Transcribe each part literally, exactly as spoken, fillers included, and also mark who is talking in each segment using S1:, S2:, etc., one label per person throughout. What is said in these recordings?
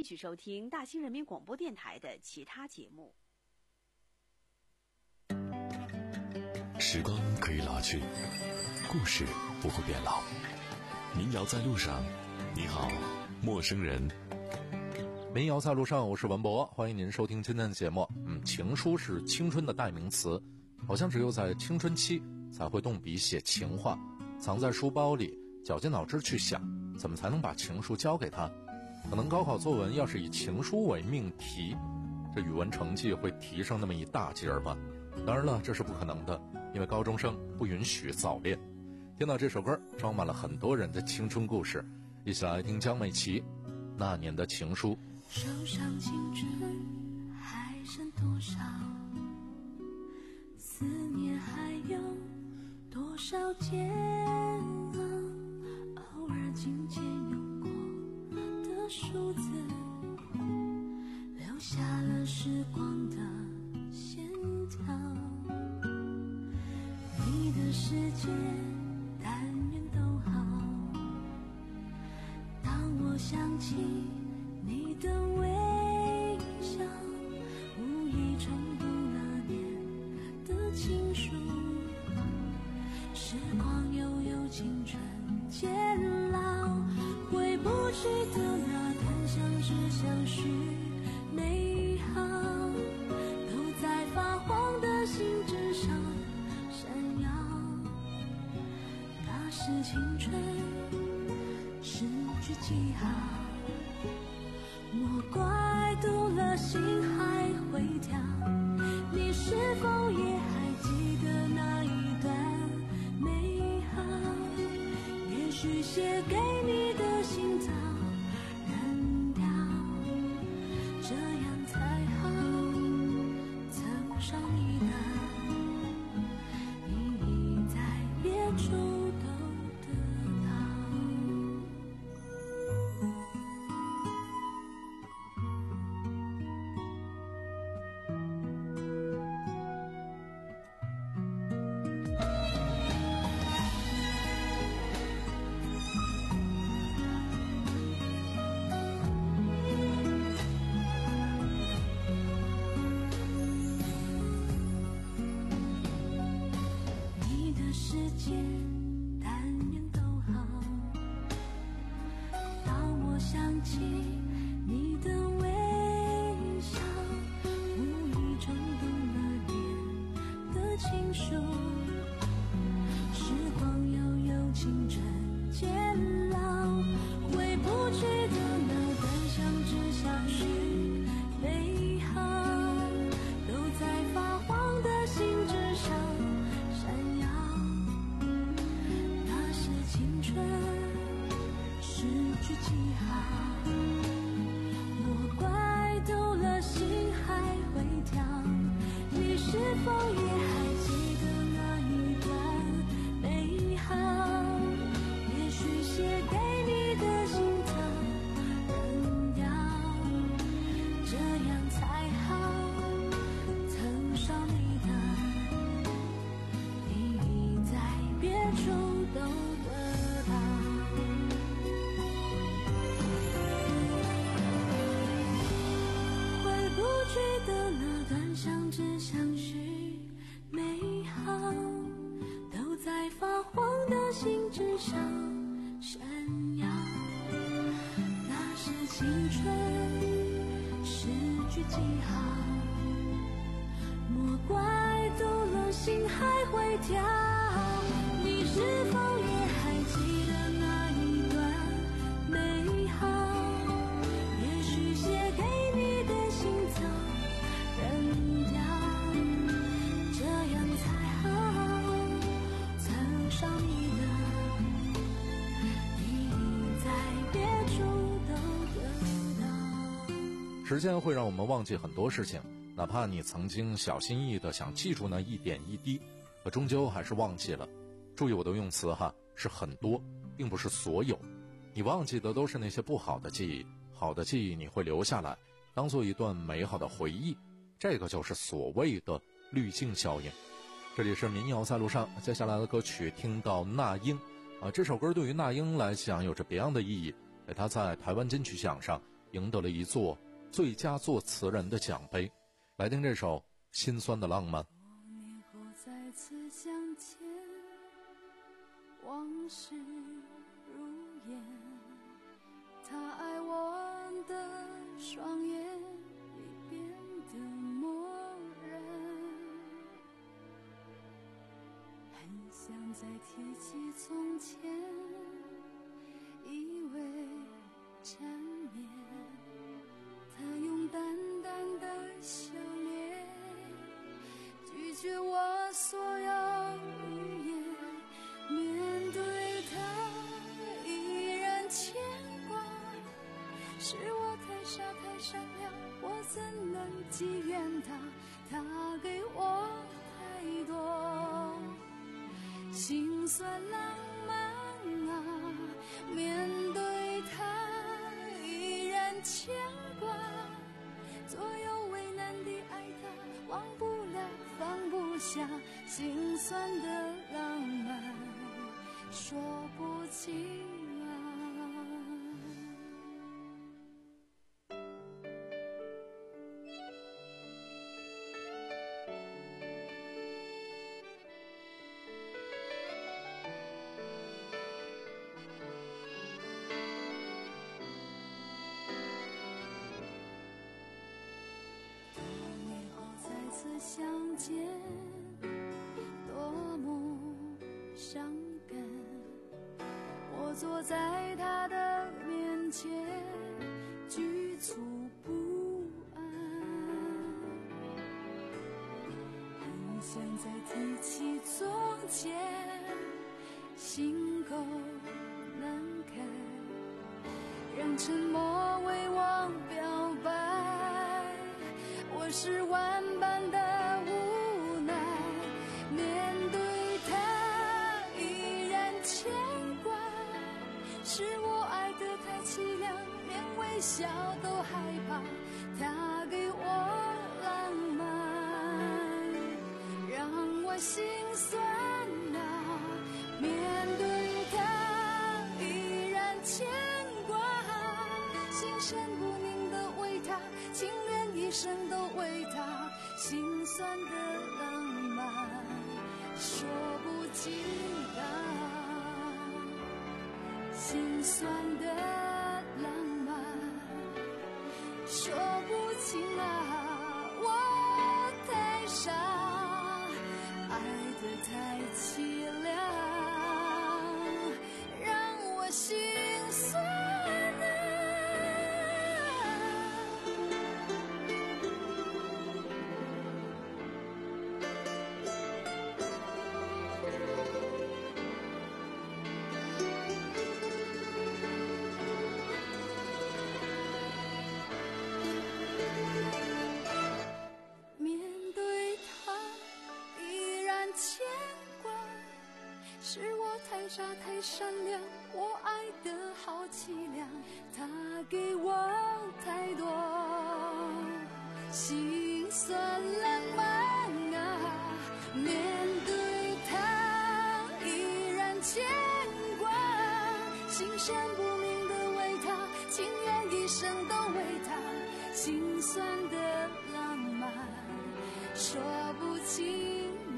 S1: 继续收听大兴人民广播电台的其他节目。
S2: 时光可以老去，故事不会变老。民谣在路上，你好，陌生人。
S3: 民谣在路上，我是文博，欢迎您收听今天的节目。嗯，情书是青春的代名词，好像只有在青春期才会动笔写情话，藏在书包里，绞尽脑汁去想，怎么才能把情书交给他。可能高考作文要是以情书为命题，这语文成绩会提升那么一大截儿吧。当然了，这是不可能的，因为高中生不允许早恋。听到这首歌，装满了很多人的青春故事，一起来听江美琪《那年的情书》。
S4: 手上青春还剩多少？思念还有多少煎熬？偶尔轻轻用过的数字，留下了时光的线条。你的世界但愿都好。当我想起你的微笑，无意重读那年的情书。时光悠悠，青春渐老，回不去的那段相知相许美好，都在发黄的信纸上闪耀。那是青春失去记号，莫怪读了心还会跳。你是否也还记得那一段美好？也许写给你的信早燃掉，这样才好。曾伤你的，你已在别处都得到。
S3: 时间会让我们忘记很多事情，哪怕你曾经小心翼翼地想记住那一点一滴，可终究还是忘记了。注意我的用词哈，是很多，并不是所有。你忘记的都是那些不好的记忆，好的记忆你会留下来，当做一段美好的回忆。这个就是所谓的滤镜效应。这里是民谣在路上，接下来的歌曲听到那英啊，这首歌对于那英来讲有着别样的意义。她在台湾金曲奖上赢得了一座最佳作词人的奖杯。来听这首《心酸的浪漫》。
S4: 多年后再次相见，往事如烟，他爱我的双眼已变得漠然，很想再提起从前，以为缠绵，他用淡淡的笑脸拒绝我所有语言，面对他依然牵挂，是我太傻太善良，我怎能寄怨他，他给我太多心酸浪漫啊，面对他依然牵挂，左右为难的爱他，忘不了放不下，心酸的浪漫说不清啊。相见多么伤感，我坐在他的面前局促不安，很想再提起从前，心口难开，让沉默为我表白，我是万般的无奈，面对他依然牵挂，是我爱得太凄凉，连微笑都害怕，他给我浪漫让我心酸啊，面对他依然牵挂，心生不宁的为他，情愿一生都为他，心酸的浪漫说不尽啊，心酸的浪漫说不尽啊，我太傻，爱得太凄凉，让我心酸啊。是我太傻太善良，我爱得好凄凉，他给我太多心酸浪漫啊，面对他依然牵挂，心生不宁的为他，情愿一生都为他，心酸的浪漫说不清。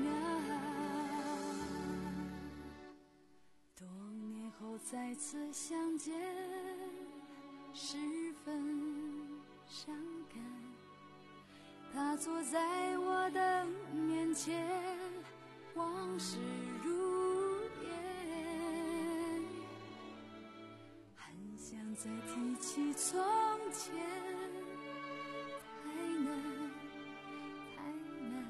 S4: 再次相见，十分伤感。他坐在我的面前，往事如烟，很想再提起从前，太难，太难。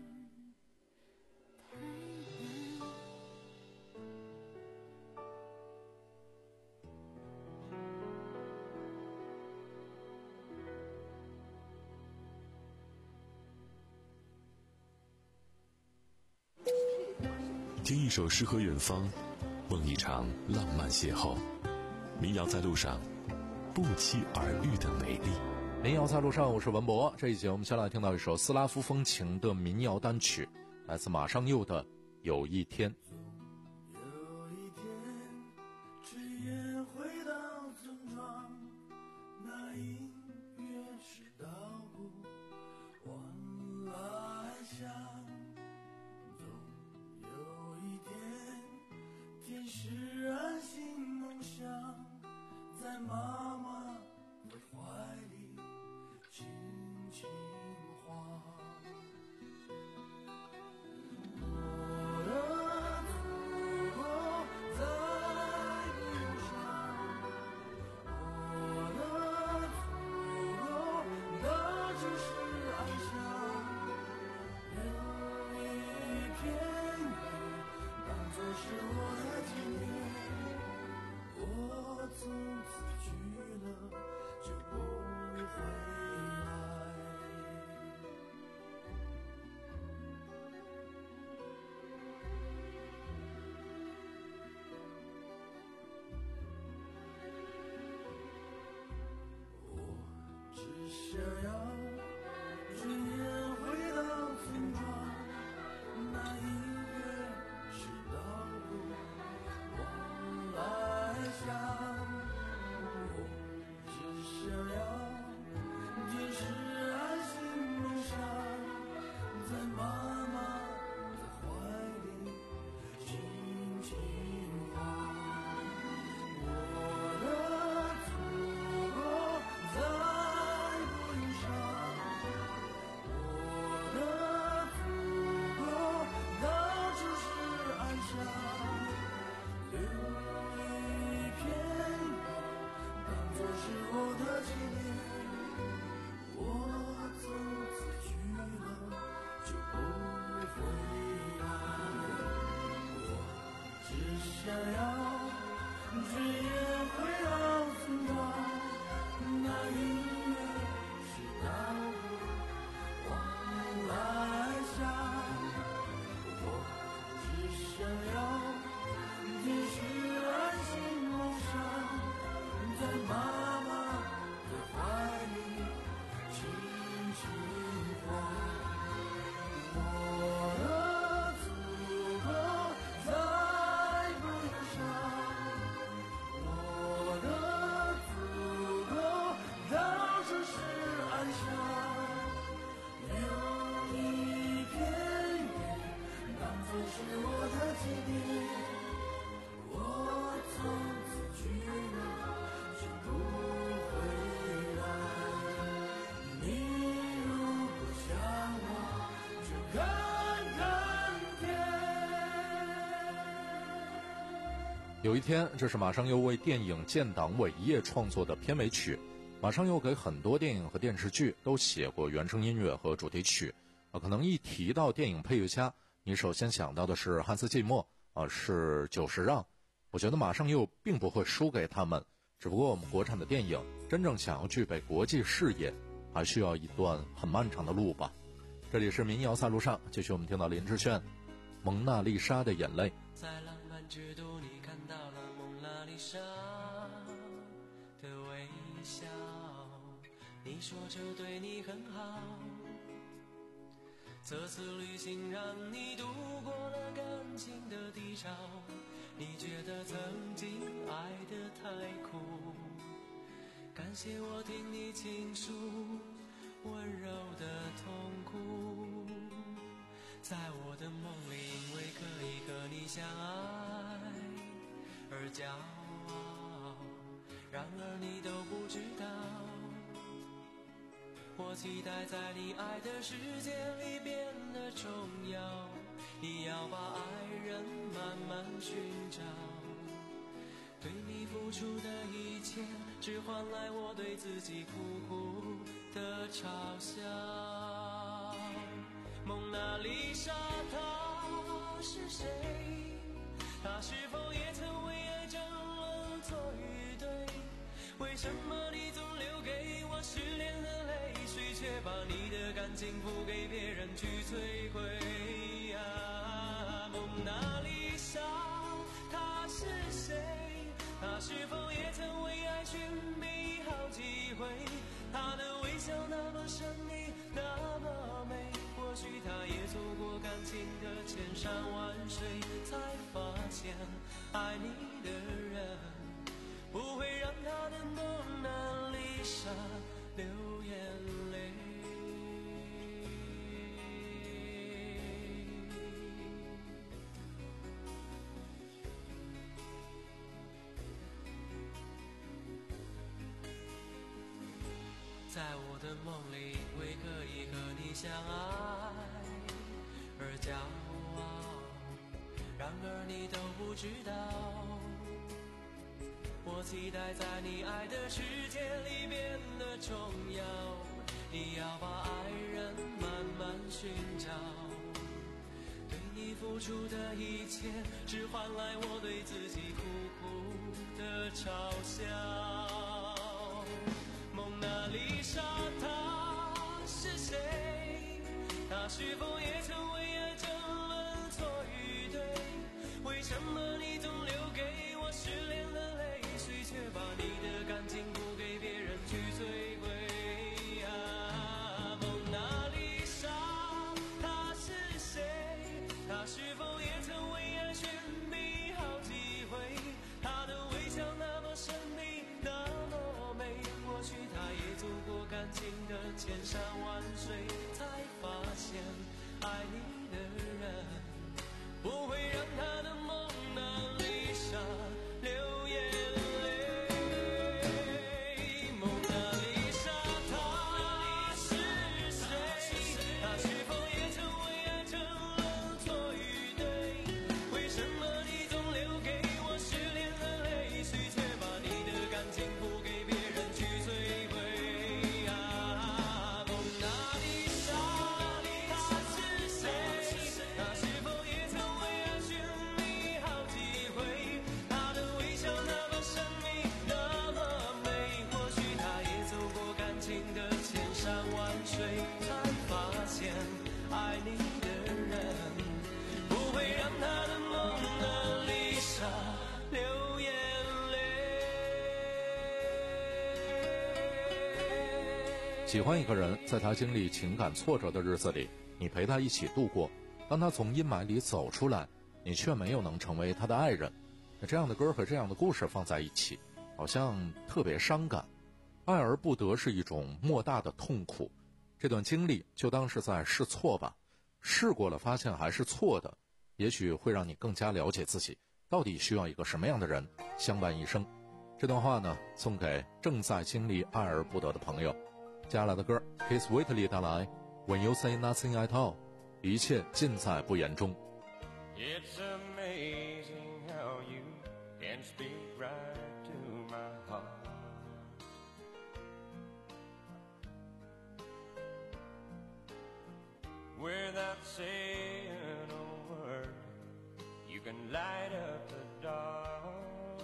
S2: 听一首诗和远方，梦一场浪漫邂逅。民谣在路上，不期而遇的美丽。
S3: 民谣在路上，我是文博。这一节我们先来听到一首斯拉夫风情的民谣单曲，来自马上佑的《有一天》。
S5: 有一天，炊烟回到村庄，那一要，谁也会告诉我，那永远是那个往来下。我只想要继续安心梦想，在妈妈的怀里轻轻晃。我的祖国在不忧伤，我的祖国到处是安详，有一片云当作是我的纪念，我从此去哪就不回来。你如果想我，就看看天。
S3: 有一天，这是马上又为电影建党伟业创作的片尾曲。马上又给很多电影和电视剧都写过原声音乐和主题曲。啊，可能一提到电影配乐家，你首先想到的是汉斯季默，啊，是久石让。我觉得马上又并不会输给他们，只不过我们国产的电影真正想要具备国际视野，还需要一段很漫长的路吧。这里是民谣赛路上，继续我们听到林志炫《蒙娜丽莎的眼泪》。
S6: 在浪漫之都，你看到了蒙娜丽莎的微笑，你说这对你很好，这次旅行让你度过了感情的低潮，你觉得曾经爱得太苦，感谢我听你倾诉温柔的痛苦，在我的梦里因为可以和你相爱而骄傲，然而你都不知道，我期待在你爱的世界里变得重要，你要把爱人慢慢寻找，对你付出的一切只换来我对自己苦苦的嘲笑。蒙娜丽莎她是谁？她是否也曾为爱争论错与对？为什么你总留给我失恋的泪水，却把你的感情付给别人去摧毁啊？蒙娜丽莎她是谁？她是否也曾为爱寻觅好几回？她的微笑那么神秘，那么美，或许她也走过感情的千山万水，才发现爱你的人不会让她的蒙娜丽莎流眼泪。在我的梦里因为可以和你相爱而骄傲，然而你都不知道，我期待在你爱的世界里变得重要，你要把爱人慢慢寻找，对你付出的一切只换来我对自己苦苦的嘲笑。蒙娜丽莎她是谁？她是否也曾为爱争论错与对？为什么你总留给我失恋的泪水，却把你的感情付给别人去摧毁啊？蒙娜丽莎她是谁？她是否也曾为爱寻觅好几回？她的微笑那么神秘，那么美，或许她也走过感情的千山万水，才发现爱你的人不会让她的蒙娜丽莎流眼泪。蒙娜丽莎她是谁？她是否也曾为爱争论错与对？为什么你总留给我失恋的泪水，却把你的感情付给别人去摧毁啊？蒙娜丽莎她是谁？ 爱你的人，不会让他的蒙娜丽莎流眼泪。
S3: 喜欢一个人，在他经历情感挫折的日子里，你陪他一起度过，当他从阴霾里走出来，你却没有能成为他的爱人。这样的歌和这样的故事放在一起，好像特别伤感。爱而不得是一种莫大的痛苦，这段经历就当是在试错吧，试过了发现还是错的，也许会让你更加了解自己到底需要一个什么样的人相伴一生。这段话呢，送给正在经历爱而不得的朋友。接下来的歌 Keith Whitley 带来 When You Say Nothing at All， 一切尽在不言中。
S6: It's amazing how you can speak right to my heart. Without saying a word, you can light up the dark.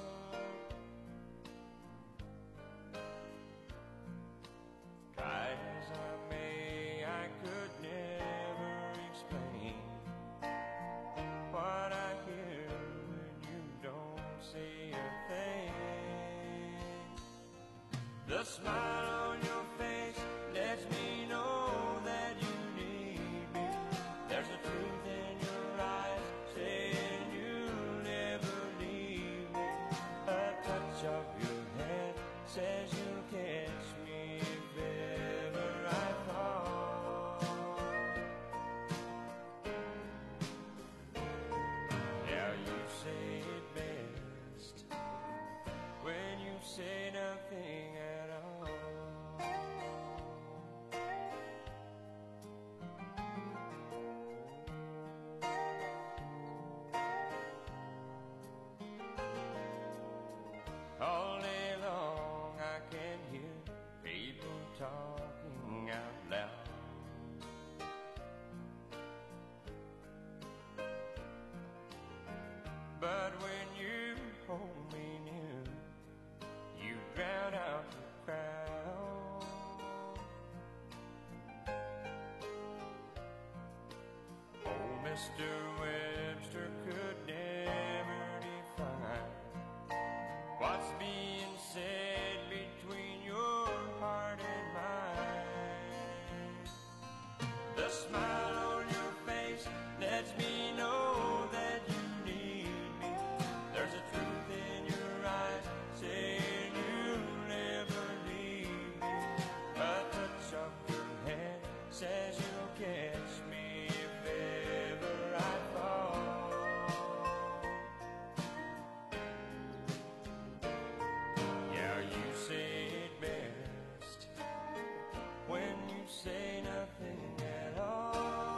S6: Try as I may, I could never explain what I hear when you don't say a thing. The smile on your face lets me know that you need me. There's a truth in your eyes saying you'll never leave me. A touch of your hand says you'll catch me if ever I fall. Now you say it best when you say nothing at all. All day long I can hear people talking out loud. But when you hold me near, you drown out the crowd. Oh, Mister Webster could never define what's being said between your heart and mine. The smile on your face lets me know that you need me. There's a truth in your eyes saying you'll never leave me. A touch of your hand says you'll catch me if ever I fall. Yeah, you say it best when you say nothing at all.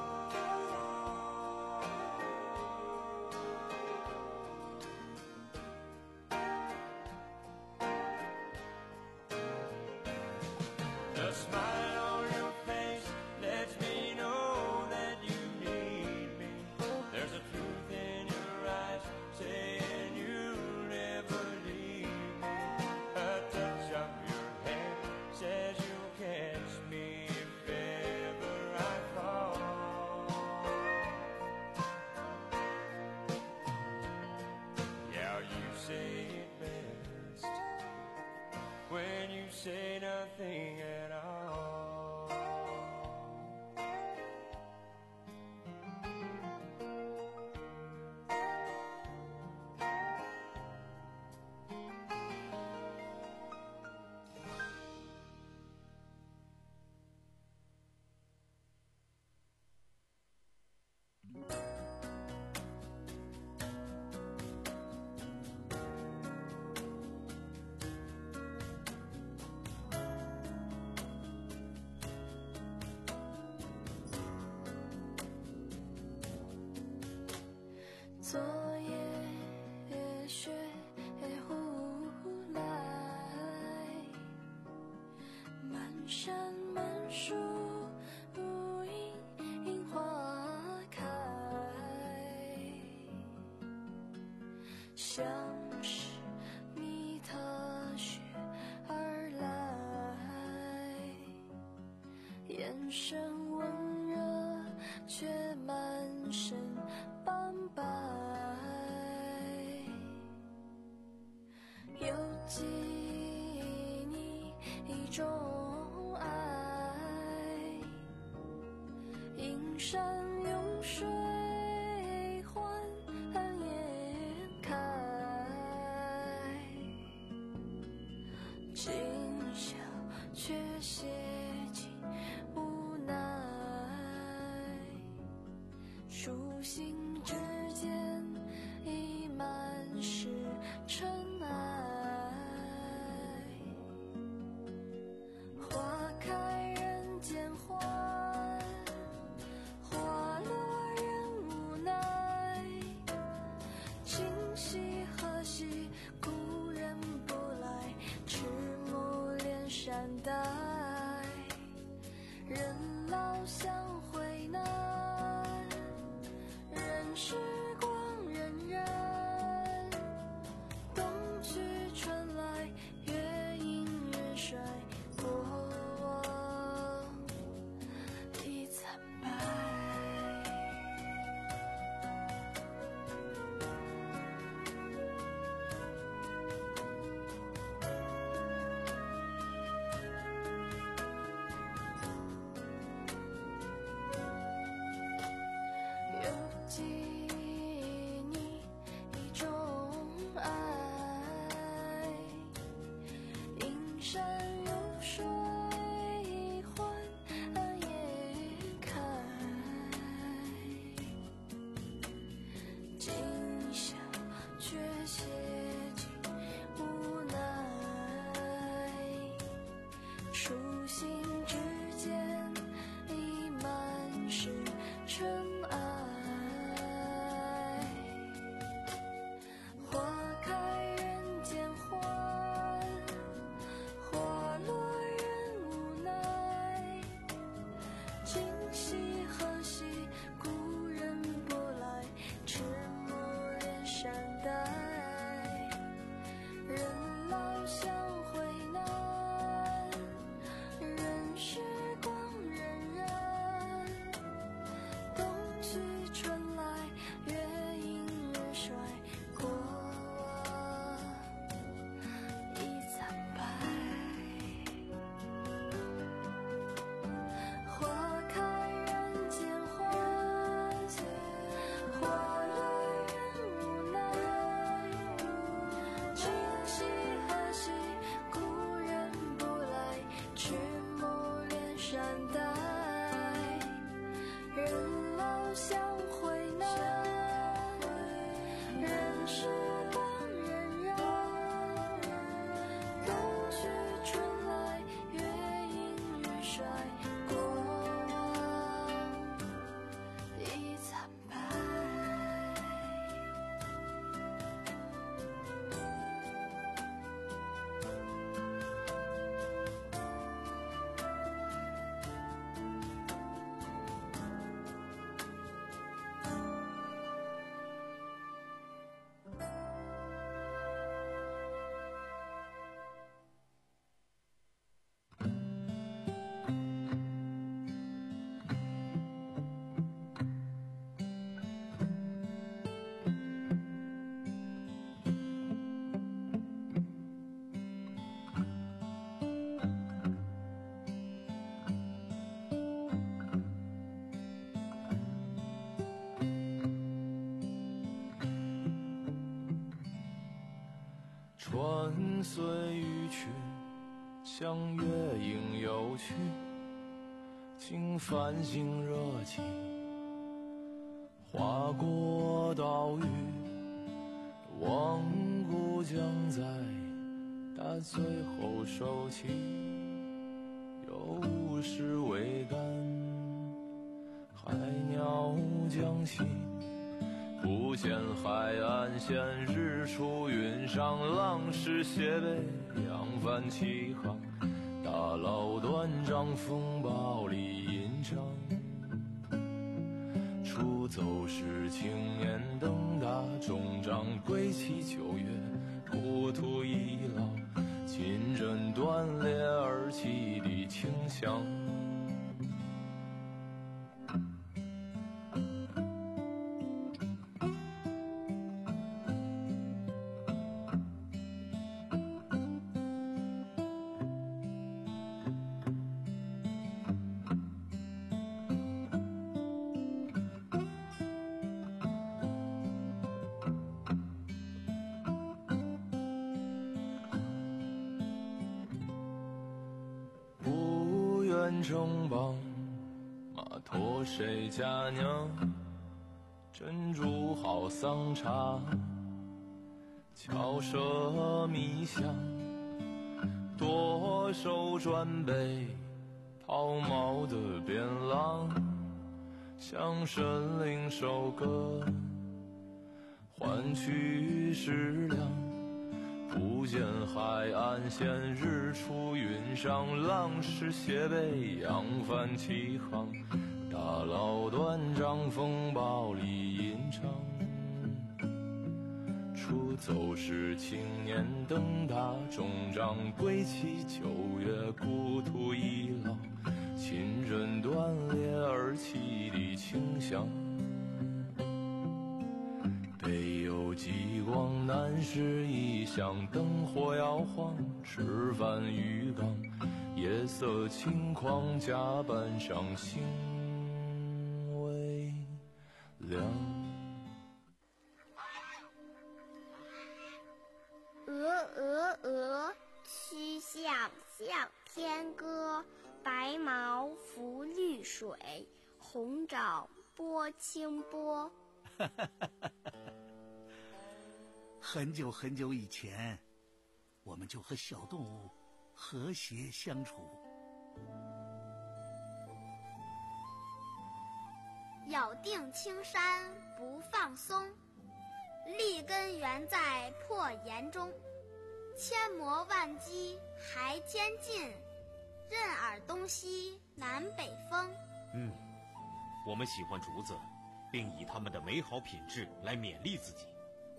S6: The smile on your face lets me know that you need me. There's a truth in your eyes saying you'll never leave me. A touch of your hand says you'll catch me if ever I fall. Yeah, you say it best when you say nothing at all.
S4: 却满身斑白。有记你一种爱，阴山涌水换暗夜开，今宵却写尽无奈，初心之间已满是尘埃，花开人间欢，花落人无奈，今夕何夕故人不来，迟暮连山带，人老相会难，任时光荏苒，冬去春来，月阴月衰，过往已惨白。有记你一种爱，阴山有水换暗夜开，今宵却写尽无奈，初心之间已满是尘埃，花开人间欢，花落人无奈，今夕何夕故人不来，迟暮连山带，人老相会难，任时光荏苒，冬去春来，月阴月衰，过往已惨白。花开人间欢，花落人无奈，今夕何夕故人不来，迟暮连山带，人老相会难，任时光荏苒，冬去春来，月阴月衰，过往已惨白。
S6: 穿岁欲去，向月影游去，经繁星热气，划过岛屿，望故将在大醉后收起，有时未干，海鸟将息，不见海岸线，日出云上，浪势斜背，扬帆起航，大佬断章，风暴里吟唱。出走时青年登大终章，归期九月，故土已老，金针断裂而起的清香。 人城邦，马驮谁家娘？珍珠好桑茶，巧舌蜜香，多手转杯，抛锚的边浪，向神灵收割，换取食粮。不见海岸线，日出云上，浪矢斜背，扬帆起航，大佬断掌，风暴里吟唱。出走时青年登大终章，归期九月故土已老，亲人断裂而泣的清香。北有极光，南是异乡，灯火摇晃，吃饭渔港，夜色轻狂，甲板上星微亮。
S7: 鹅鹅鹅，曲项向天歌，白毛浮绿水，红爪拨清波。
S8: 很久很久以前，我们就和小动物和谐相处。
S7: 咬定青山不放松，立根原在破岩中，千磨万击还坚劲，任尔东西南北风。
S9: 嗯，我们喜欢竹子，并以它们的美好品质来勉励自己。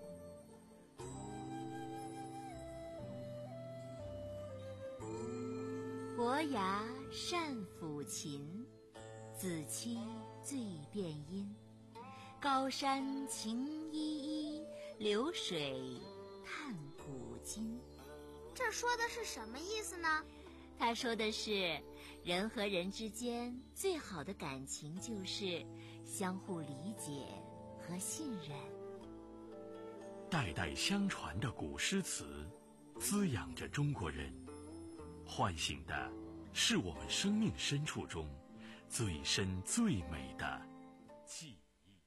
S10: 伯牙善抚琴，子期醉殿音。高山晴依依，流水叹古今。
S7: 这说的是什么意思呢？
S10: 他说的是，人和人之间最好的感情就是相互理解和信任。
S2: 代代相传的古诗词，滋养着中国人，唤醒的是我们生命深处中最深最美的记忆。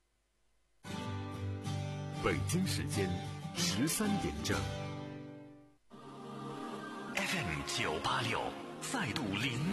S2: 北京时间十三点整 ，F M 九八六再度零。